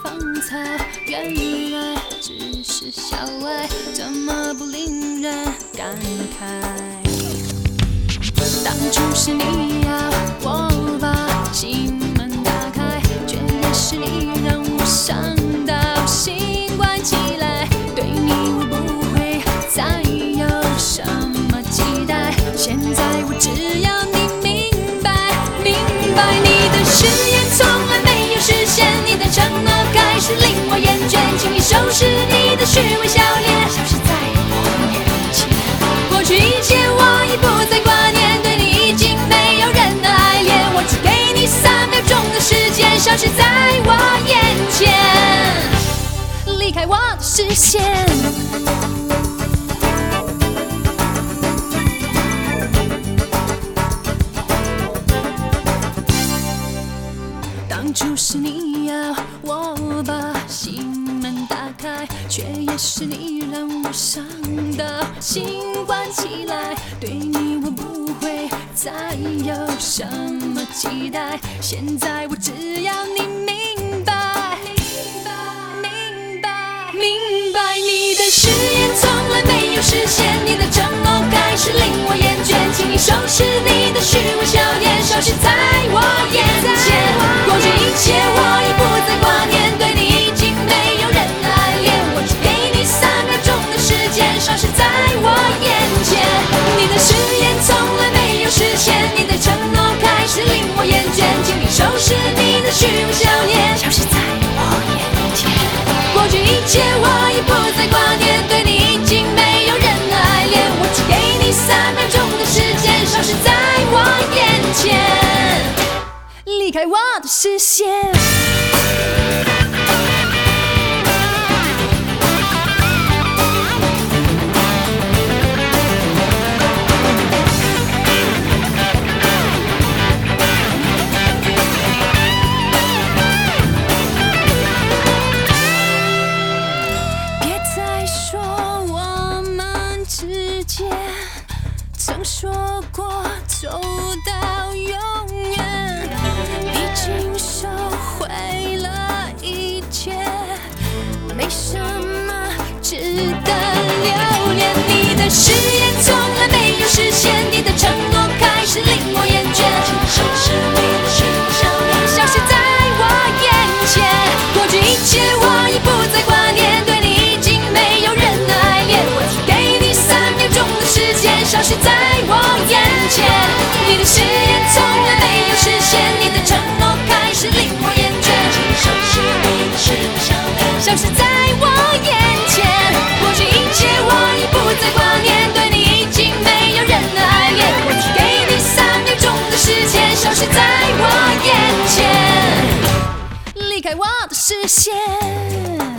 芳草，原来只是小爱，这么不令人感慨。当初是你要我把心门打开，却也是你让我伤到心关起来。对你我不会再有什么期待，现在我只要你明白，明白你的誓言从来没有实现，你的承诺开始令我厌倦，请你收拾你的虚伪笑脸，消失在我眼前。过去一切我已不再挂念，对你已经没有任何爱恋，我只给你3秒钟的时间，消失在我眼前，离开我的视线。当初是你要我把心门打开，却也是你让我伤到心关起来。对你我不会再有什么期待，现在我只要你明白，明白，明白你的誓言从来没有实现，你的承诺开始令我厌倦，请你收拾你的虚伪笑脸，消失在我眼前。过去一切我已不再挂念，对你已经没有任何爱恋，我只给你3秒钟的时间，消失在我眼前。你的誓言从来没有实现，你的承诺开始令我厌倦，请你收拾你的虚伪笑脸，消失在我眼前。过去一切我已不再挂念，对你已经没有任何爱恋，我只给你3秒钟的时间，消失在我眼前，离开我的视线。别再说我们之间曾说过走到永远，已经收回了一切，没什么值得留恋。你的誓言从来没有实现，你的承诺开始令我厌倦，请你收拾你的虚伪笑脸，消失在我眼前。过去一切我已不再挂念，对你已经没有任何爱恋，我只给你3秒钟的时间，消失在我眼前。你的誓言从来没有实现，你的承诺开始令我厌倦，请你收拾你的虚伪笑脸，消失在我眼前。过去一切我已不再挂念，对你已经没有任何爱恋，我只给你3秒钟的时间，消失在我眼前，离开我的视线。